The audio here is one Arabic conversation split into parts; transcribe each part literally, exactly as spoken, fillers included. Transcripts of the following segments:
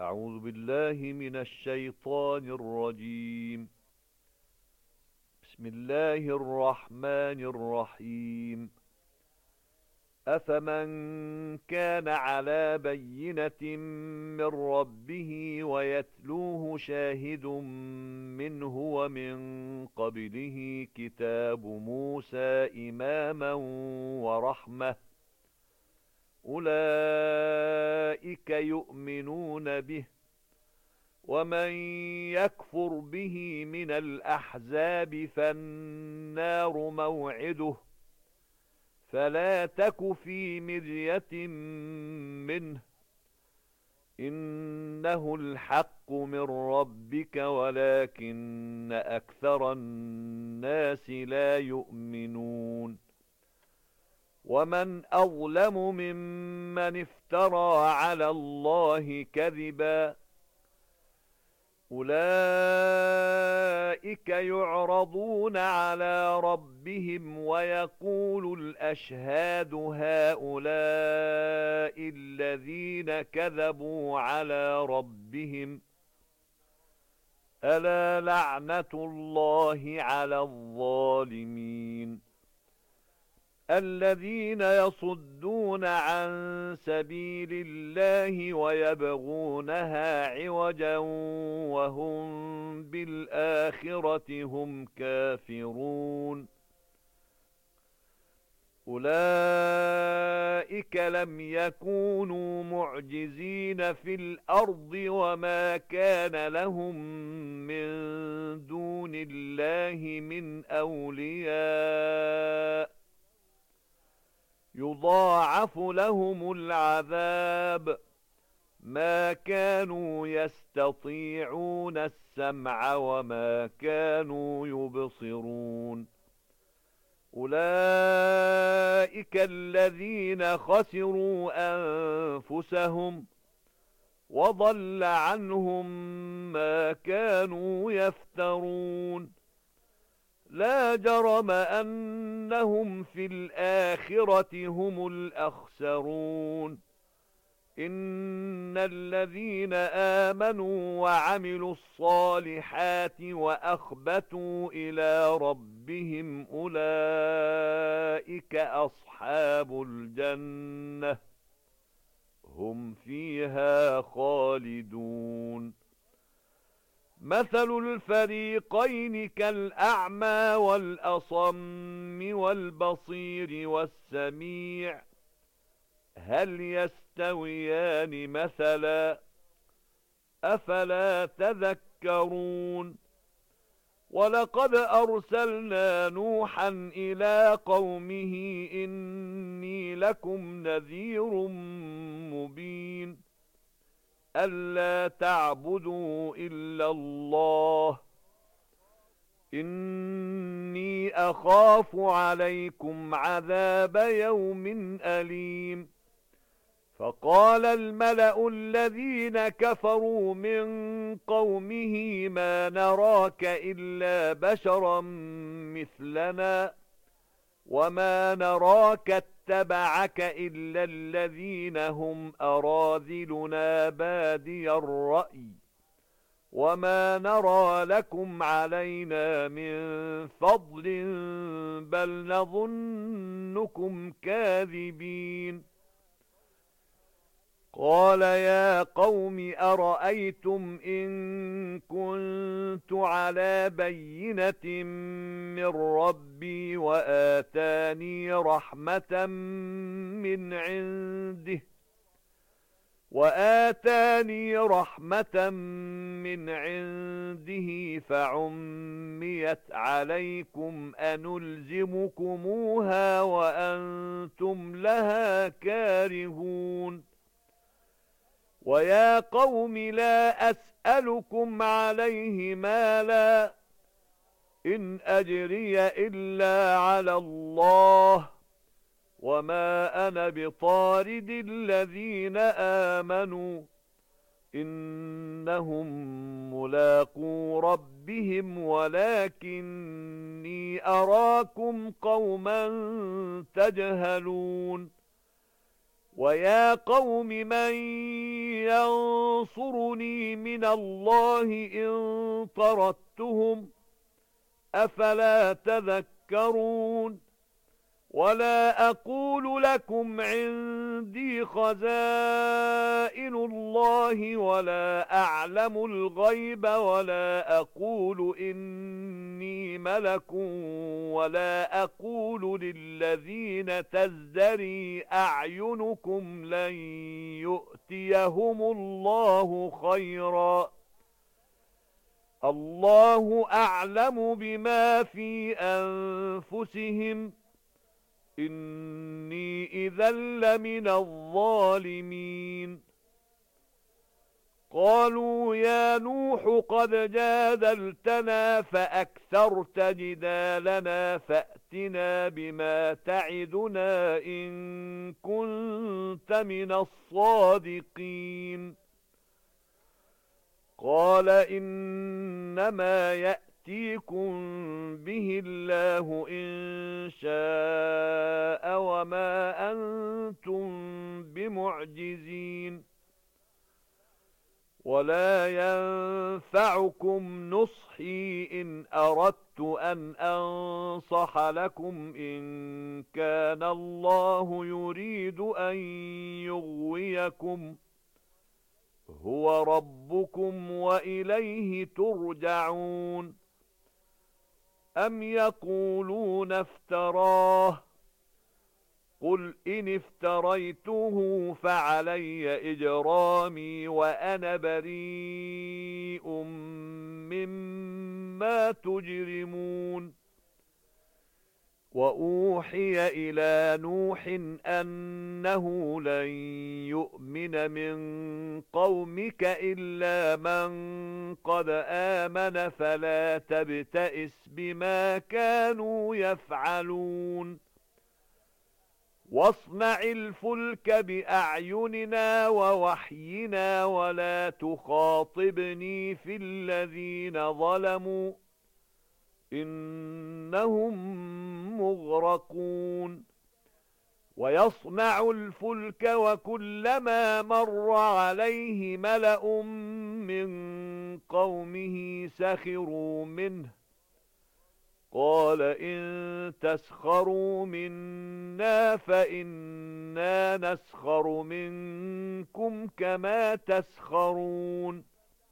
أعوذ بالله من الشيطان الرجيم. بسم الله الرحمن الرحيم. أفمن كان على بينة من ربه ويتلوه شاهد منه ومن قبله كتاب موسى إماما ورحمة، أولئك يؤمنون به، ومن يكفر به من الأحزاب فالنار موعده، فلا تك في مرية منه، إنه الحق من ربك ولكن أكثر الناس لا يؤمنون. ومن أظلم ممن افترى على الله كذبا، أولئك يعرضون على ربهم ويقول الأشهاد هؤلاء الذين كذبوا على ربهم، ألا لعنة الله على الظالمين. الذين يصدون عن سبيل الله ويبغونها عوجا وهم بالآخرة هم كافرون، أولئك لم يكونوا معجزين في الأرض وما كان لهم من دون الله من أولياء، يضاعف لهم العذاب، ما كانوا يستطيعون السمع وما كانوا يبصرون. أولئك الذين خسروا أنفسهم وضل عنهم ما كانوا يفترون. لا جرم أنهم في الآخرة هم الأخسرون. إن الذين آمنوا وعملوا الصالحات وأخبتوا إلى ربهم أولئك أصحاب الجنة، هم فيها خالدون. مثل الفريقين كالأعمى والأصم والبصير والسميع، هل يستويان مثلا؟ أفلا تذكرون. ولقد أرسلنا نوحا إلى قومه إني لكم نذير مبين، ألا تعبدوا إلا الله، إني أخاف عليكم عذاب يوم أليم. فقال الملأ الذين كفروا من قومه ما نراك إلا بشرا مثلنا وما نراك اتبعك إلا الذين هم أراذلنا بادي الرأي وما نرى لكم علينا من فضل بل نظنكم كاذبين. قال يا قوم أرأيتم إن كنت على بينة من ربي وآتاني رحمة من عنده وآتاني رحمة من عنده فعميت عليكم أنلزمكموها وأنتم لها كارهون. ويا قوم لا أسألكم عليه مالا، إن أجري إلا على الله، وما أنا بطارد الذين آمنوا، إنهم ملاقو ربهم ولكني أراكم قوما تجهلون. ويا قوم من ينصرني من الله إن طردتهم أفلا تذكرون ولا أقول لكم عندي خزائن الله ولا أعلم الغيب ولا أقول إني ملك ولا أقول للذين تزدري أعينكم لن يؤتيهم الله خيرا الله أعلم بما في أنفسهم إني إذا لمن الظالمين قالوا يا نوح قد جادلتنا فأكثرت جدالنا فأتنا بما تعدنا إن كنت من الصادقين قال إنما يأتيكم به الله إن شاء وما أنتم بمعجزين ولا ينفعكم نصحي إن أردت أن أنصح لكم إن كان الله يريد أن يغويكم هو ربكم وإليه ترجعون أم يقولون افتراه قل إن افتريته فعلي إجرامي وأنا بريء مما تجرمون وأوحي إلى نوح أنه لن يؤمن من قومك إلا من قد آمن فلا تبتئس بما كانوا يفعلون واصنع الفلك بأعيننا ووحينا ولا تخاطبني في الذين ظلموا إنهم مغرقون ويصنع الفلك وكلما مر عليه ملأ من قومه سخروا منه قال إن تسخروا منا فإنا نسخر منكم كما تسخرون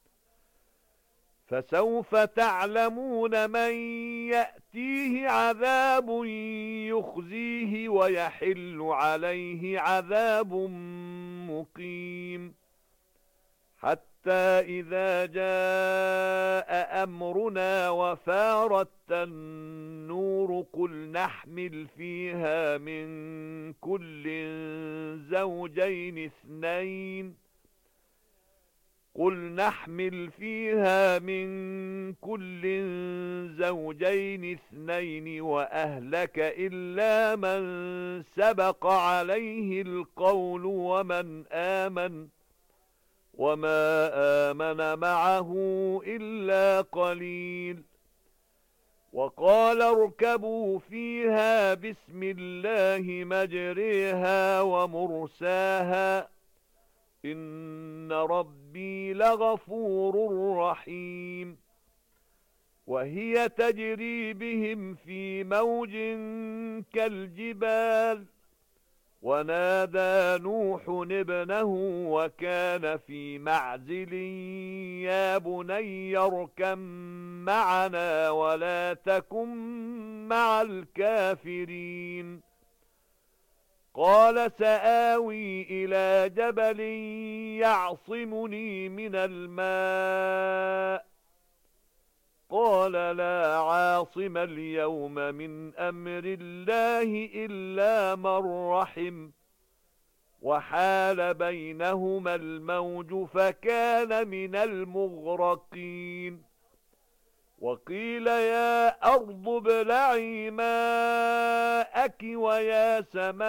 فسوف تعلمون من يأتيه عذاب يخزيه ويحل عليه عذاب مقيم حتى إذا جاء أمرنا وفارت النور قل نحمل فيها من كل زوجين اثنين قل نحمل فيها من كل زوجين اثنين وأهلك إلا من سبق عليه القول ومن آمن وما آمن معه إلا قليل وقال اركبوا فيها بسم الله مجريها ومرساها إن ربي لغفور رحيم وهي تجري بهم في موج كالجبال ونادى نوح ابنه وكان في معزل يا بني اركب معنا ولا تكن مع الكافرين قال سآوي إلى جبل يعصمني من الماء قال لا عاصم اليوم من أمر الله إلا من رحم وحال بينهما الموج فكان من المغرقين وقيل يا أرض ابلعي ماءك ويا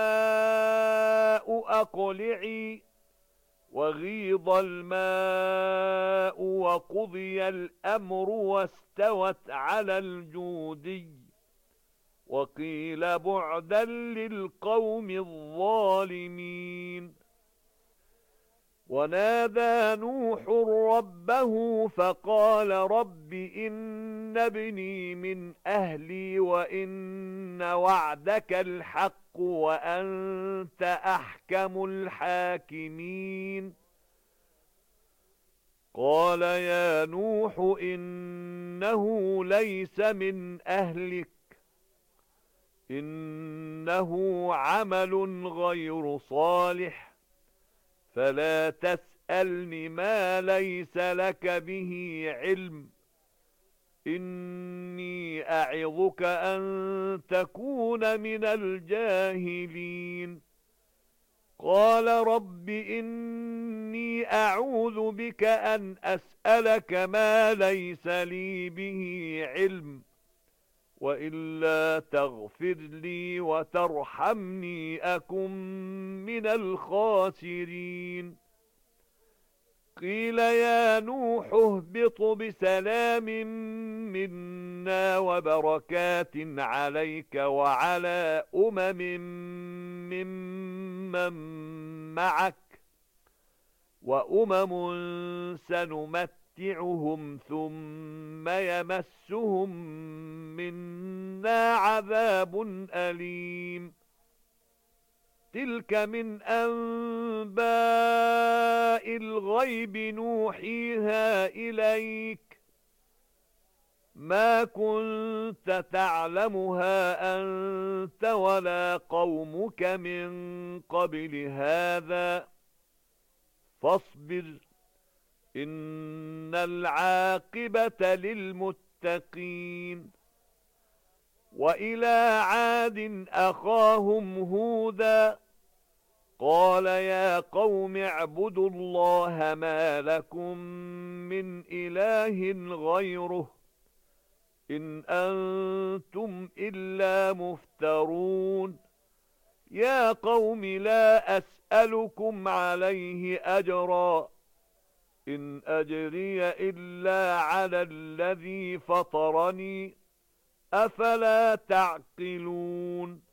سماء أقلعي وغيض الماء وقضي الأمر واستوت على الجودي وقيل بعدا للقوم الظالمين ونادى نوح ربه فقال رب إن ابني من أهلي وإن وعدك الحق وأنت أحكم الحاكمين قال يا نوح إنه ليس من أهلك إنه عمل غير صالح فلا تسألني ما ليس لك به علم إني أعظك أن تكون من الجاهلين قال رب إني أعوذ بك أن أسألك ما ليس لي به علم وإلا تغفر لي وترحمني أكن من الخاسرين قيل يا نوح اهبط بسلام منا وبركات عليك وعلى أمم ممن معك وأمم سنمتعهم ثم يمسهم منا عذاب أليم تلك من أنباء الغيب نوحيها إليك ما كنت تعلمها أنت ولا قومك من قبل هذا فاصبر إن العاقبة للمتقين وإلى عاد أخاهم هودا قال يا قوم اعبدوا الله ما لكم من إله غيره إن أنتم إلا مفترون يا قوم لا أسألكم عليه أجرا إن أجري إلا على الذي فطرني أفلا تعقلون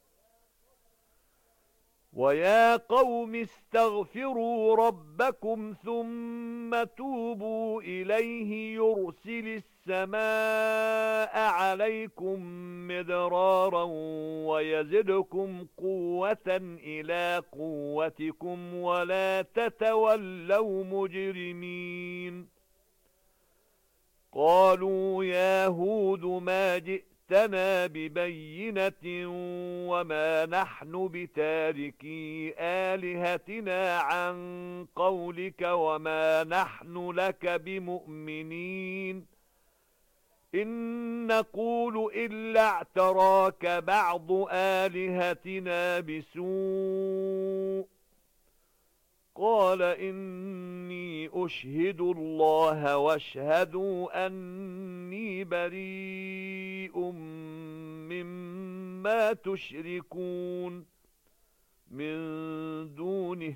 ويا قوم استغفروا ربكم ثم توبوا إليه يرسل السماء عليكم مدرارا ويزدكم قوة إلى قوتكم ولا تتولوا مجرمين قالوا يا هود ما جئتنا ببينة وما نحن بتاركي آلهتنا عن قولك وما نحن لك بمؤمنين إن نقول إلا اعتراك بعض آلهتنا بسوء قال إني أشهد الله واشهدوا أني بريء مما تشركون من دونه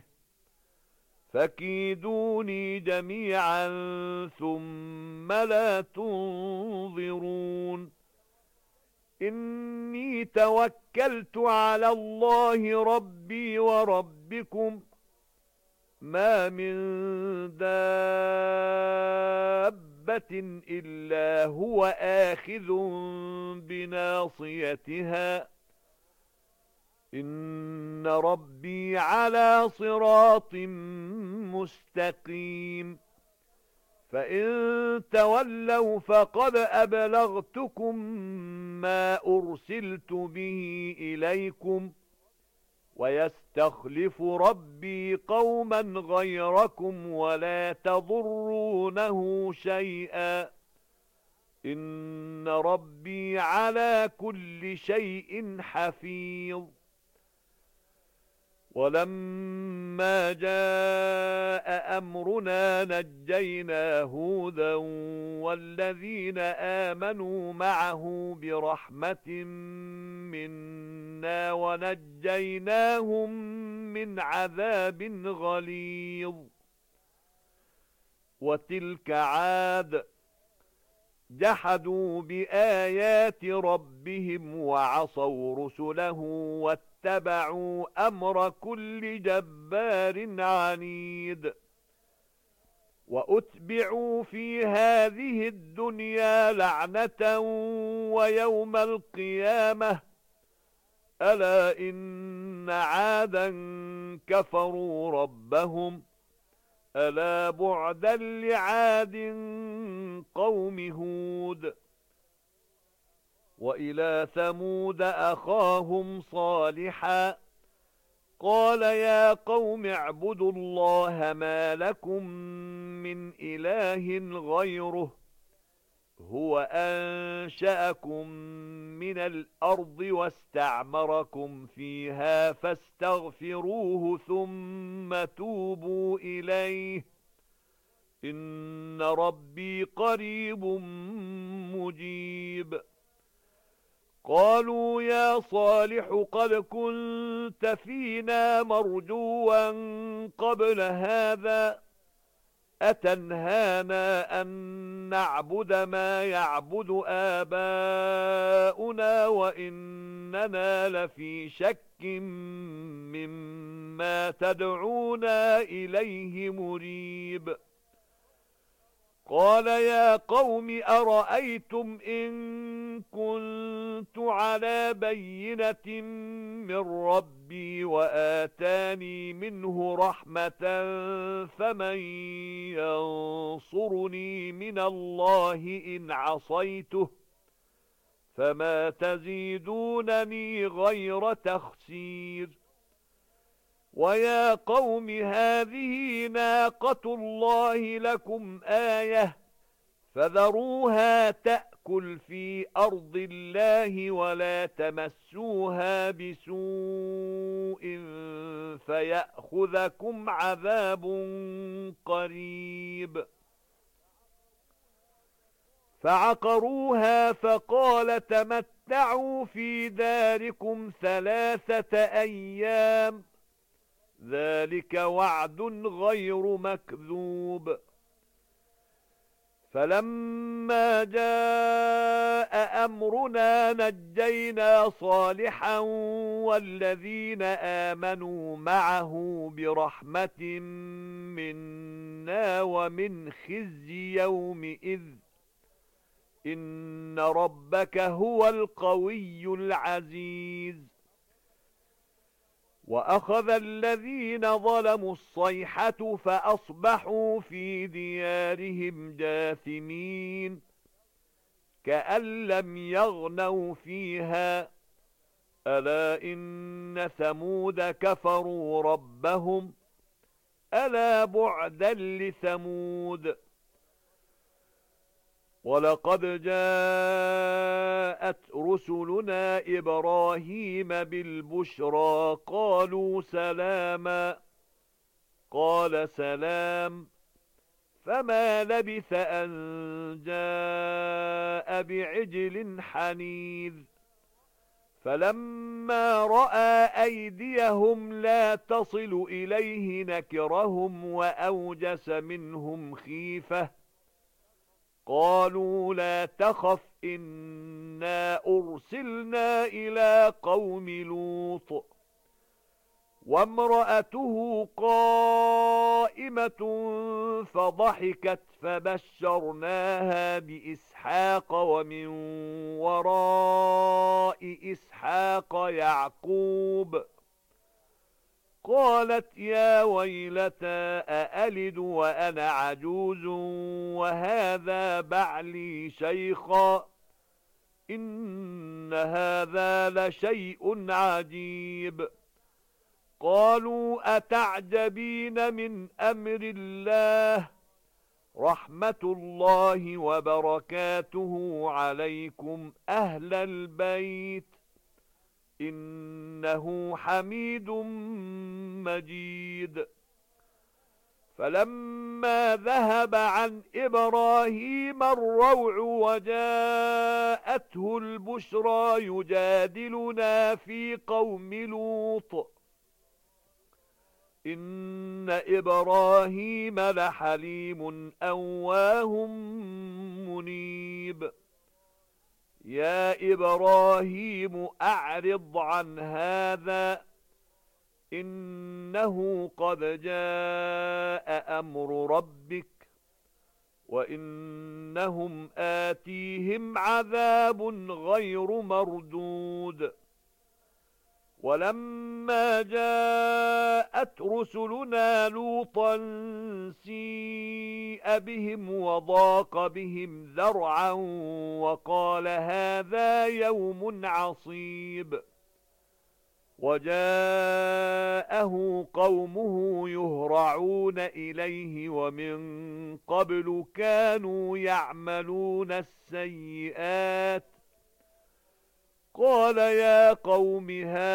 فكيدوني جميعا ثم لا تنظرون إني توكلت على الله ربي وربكم ما من دابة إلا هو آخذ بناصيتها إن ربي على صراط مستقيم فإن تولوا فقد أبلغتكم ما أرسلت به إليكم ويستخلف ربي قوما غيركم ولا تضرونه شيئا إن ربي على كل شيء حفيظ ولما جاء أمرنا نجينا هودا والذين آمنوا معه برحمة منا ونجيناهم من عذاب غليظ وتلك عاد جحدوا بآيات ربهم وعصوا رسله واتبعوا أمر كل جبار عنيد وأتبعوا في هذه الدنيا لعنة ويوم القيامة ألا إن عادا كفروا ربهم ألا بعدا لعاد قوم هود وإلى ثمود أخاهم صالحا قال يا قوم اعبدوا الله ما لكم من إله غيره هو أنشأكم من الأرض واستعمركم فيها فاستغفروه ثم توبوا إليه إن ربي قريب مجيب قالوا يا صالح قد كنت فينا مرجوا قبل هذا أتنهانا أن نعبد ما يعبد آباؤنا وإننا لفي شك مما تدعونا إليه مريب قال يا قوم أرأيتم إن كنت على بينة من ربي وآتاني منه رحمة فمن ينصرني من الله إن عصيته فما تزيدونني غير تخسير ويا قوم هذه ناقة الله لكم آية فذروها تأكل في أرض الله ولا تمسوها بسوء فيأخذكم عذاب قريب فعقروها فقال تمتعوا في داركم ثلاثة أيام ذلك وعد غير مكذوب فلما جاء أمرنا نجينا صالحا والذين آمنوا معه برحمة منا ومن خزي يومئذ إن ربك هو القوي العزيز وأخذ الذين ظلموا الصيحة فأصبحوا في ديارهم جاثمين كأن لم يغنوا فيها ألا إن ثمود كفروا ربهم ألا بعدا لثمود ولقد جاءت رسلنا إبراهيم بالبشرى قالوا سلاما قال سلام فما لبث أن جاء بعجل حنيذ فلما رأى أيديهم لا تصل إليه نكرهم وأوجس منهم خيفة قالوا لا تخف إنا أرسلنا إلى قوم لوط وامرأته قائمة فضحكت فبشرناها بإسحاق ومن وراء إسحاق يعقوب قالت يا ويلتى أألد وأنا عجوز وهذا بعلي شيخا إن هذا لشيء عجيب قالوا أتعجبين من أمر الله رحمة الله وبركاته عليكم أهل البيت إنه حميد مجيد فلما ذهب عن إبراهيم الروع وجاءته البشرى يجادلنا في قوم لوط إن إبراهيم لحليم أواه منيب يا إبراهيم أعرض عن هذا إنه قد جاء أمر ربك وإنهم آتيهم عذاب غير مردود ولما جاءت رسلنا لوطا سيء بهم وضاق بهم ذرعا وقال هذا يوم عصيب وجاءه قومه يهرعون إليه ومن قبل كانوا يعملون السيئات قال يا قوم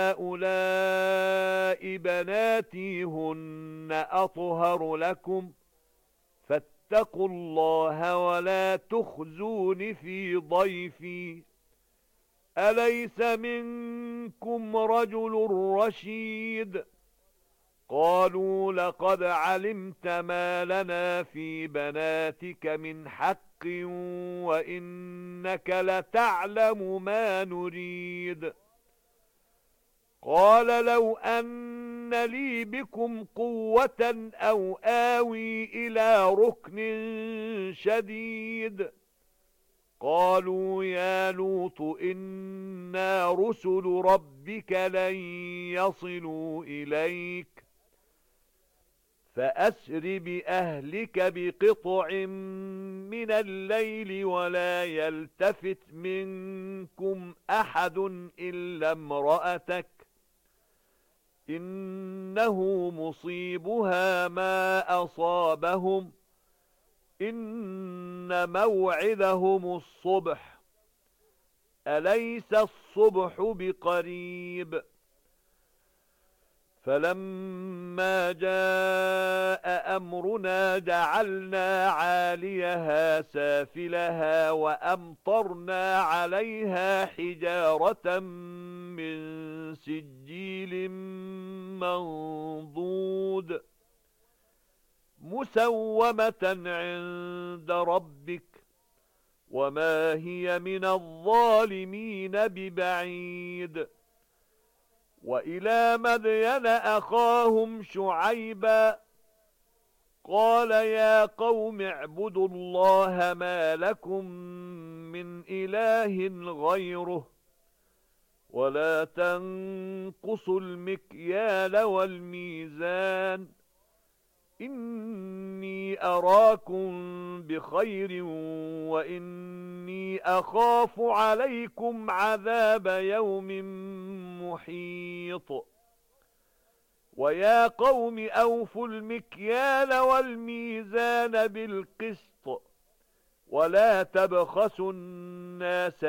هؤلاء بناتي هن أطهر لكم فاتقوا الله ولا تخزون في ضيفي أليس منكم رجل رشيد قالوا لقد علمت ما لنا في بناتك من حق وإنك لتعلم ما نريد قال لو أن لي بكم قوة أو آوي إلى ركن شديد قالوا يا لوط إنا رسل ربك لن يصلوا إليك فأسر بأهلك بقطع من الليل ولا يلتفت منكم أحد إلا امرأتك إنه مصيبها ما أصابهم إن موعدهم الصبح أليس الصبح بقريب فلما جاء أمرنا جعلنا عاليها سافلها وأمطرنا عليها حجارة من سجيل منضود مسومة عند ربك وما هي من الظالمين ببعيد وإلى مدين أخاهم شعيبا قال يا قوم اعبدوا الله ما لكم من إله غيره ولا تنقصوا المكيال والميزان إني أراكم بخير وإني أخاف عليكم عذاب يوم محيط ويا قوم أوفوا المكيال والميزان بالقسط ولا تبخسوا الناس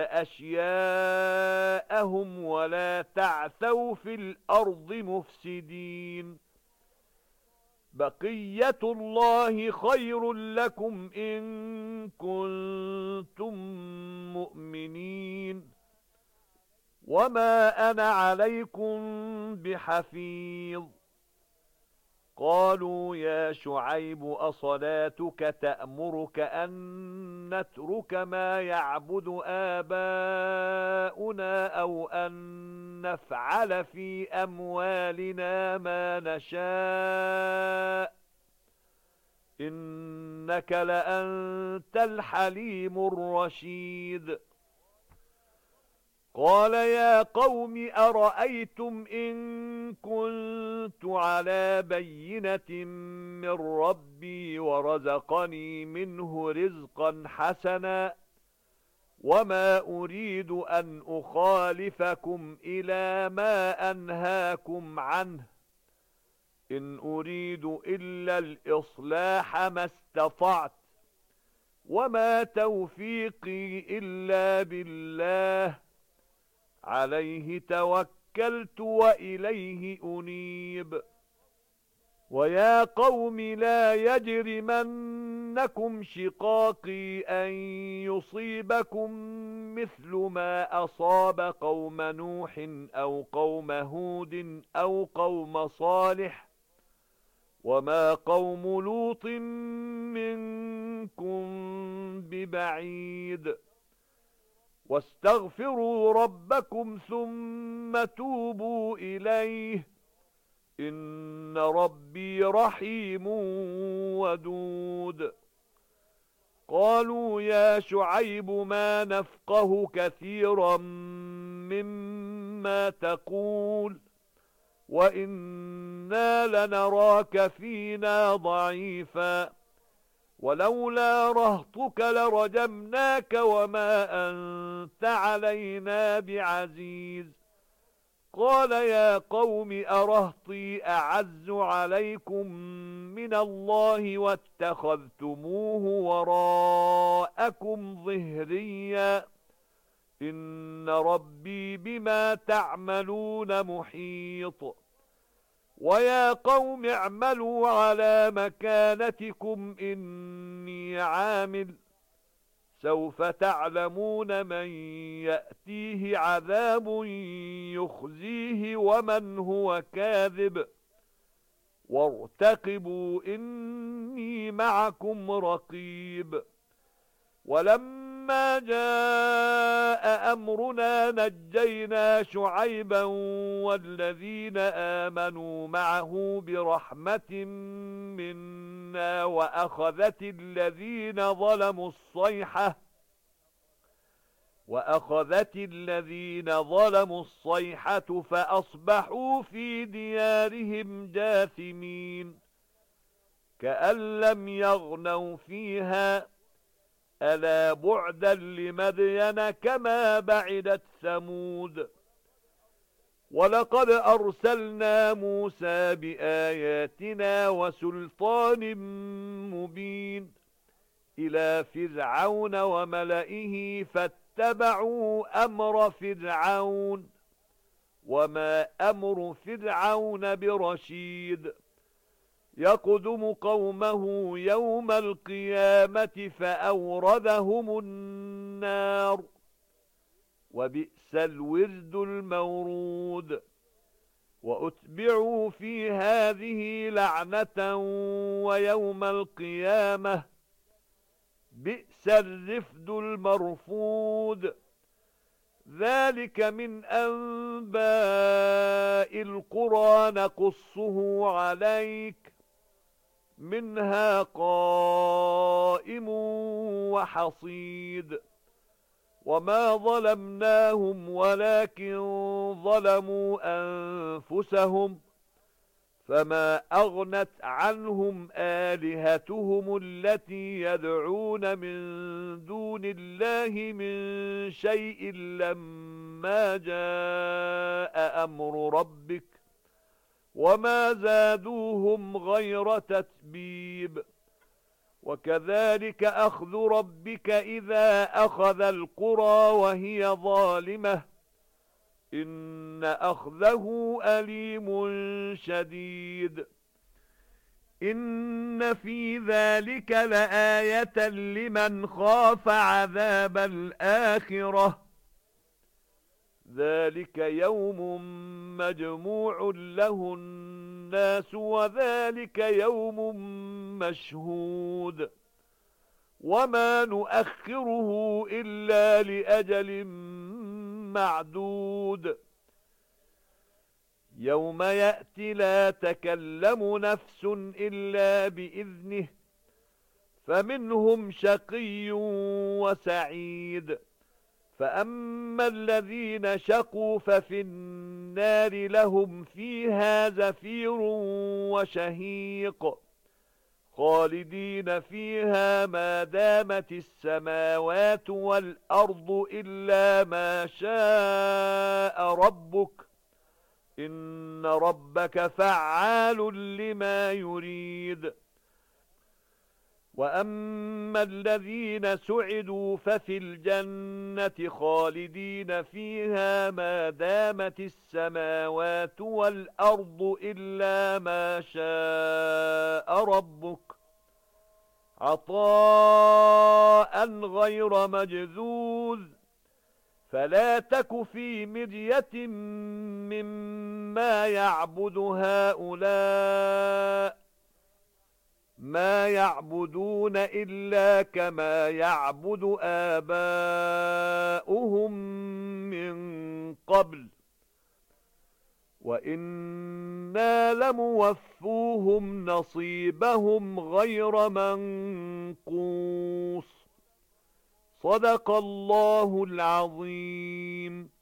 أشياءهم ولا تعثوا في الأرض مفسدين بقية الله خير لكم إن كنتم مؤمنين وما أنا عليكم بحفيظ قالوا يا شعيب أصلاتك تأمرك أن نترك ما يعبد آباؤنا أو أن نفعل في أموالنا ما نشاء إنك لأنت الحليم الرشيد قال يا قوم أرأيتم إن كنت على بينة من ربي ورزقني منه رزقا حسنا وما أريد أن أخالفكم إلى ما أنهاكم عنه إن أريد إلا الإصلاح ما استطعت وما توفيقي إلا بالله عليه توكلت وإليه أنيب ويا قوم لا يجرمنكم شقاقي أن يصيبكم مثل ما أصاب قوم نوح أو قوم هود أو قوم صالح وما قوم لوط منكم ببعيد واستغفروا ربكم ثم توبوا إليه إن ربي رحيم ودود قالوا يا شعيب ما نفقه كثيرا مما تقول وإنا لنراك فينا ضعيفا ولولا رهطك لرجمناك وما أنت علينا بعزيز قال يا قوم أرهطي أعز عليكم من الله واتخذتموه وراءكم ظهريا إن ربي بما تعملون محيط ويا قوم اعملوا على مكانتكم إني عامل سوف تعلمون من يأتيه عذاب يخزيه ومن هو كاذب وارتقبوا إني معكم رقيب ولما جاء أمرنا نجينا شعيبا والذين آمنوا معه برحمة منا وأخذت الذين ظلموا الصيحة وأخذت الذين ظلموا الصيحة فأصبحوا في ديارهم جاثمين كأن لم يغنوا فيها ألا بعدا لمدين كما بعدت ثمود ولقد أرسلنا موسى بآياتنا وسلطان مبين إلى فرعون وملئه فاتبعوا أمر فرعون وما أمر فرعون برشيد يقدم قومه يوم القيامة فأوردهم النار وبئس الورد المورود وأتبعوا في هذه لعنة ويوم القيامة بئس الرفد المرفود ذلك من أنباء القرى نقصه عليك منها قائم وحصيد وما ظلمناهم ولكن ظلموا أنفسهم فما أغنت عنهم آلهتهم التي يدعون من دون الله من شيء لما جاء أمر ربك وما زادوهم غير تتبيب وكذلك أخذ ربك إذا أخذ القرى وهي ظالمة إن أخذه أليم شديد إن في ذلك لآية لمن خاف عذاب الآخرة ذلك يوم مجموع له الناس وذلك يوم مشهود وما نؤخره إلا لأجل معدود يوم يأتي لا تكلم نفس إلا بإذنه فمنهم شقي وسعيد فأما الذين شقوا ففي النار لهم فيها زفير وشهيق خالدين فيها ما دامت السماوات والأرض إلا ما شاء ربك إن ربك فعال لما يريد وأما الذين سعدوا ففي الجنة خالدين فيها ما دامت السماوات والأرض إلا ما شاء ربك عطاء غير مجذوذ فلا تك في مرية مما يعبد هؤلاء ما يعبدون إلا كما يعبد آباؤهم من قبل وإنا لموفوهم نصيبهم غير منقوص صدق الله العظيم.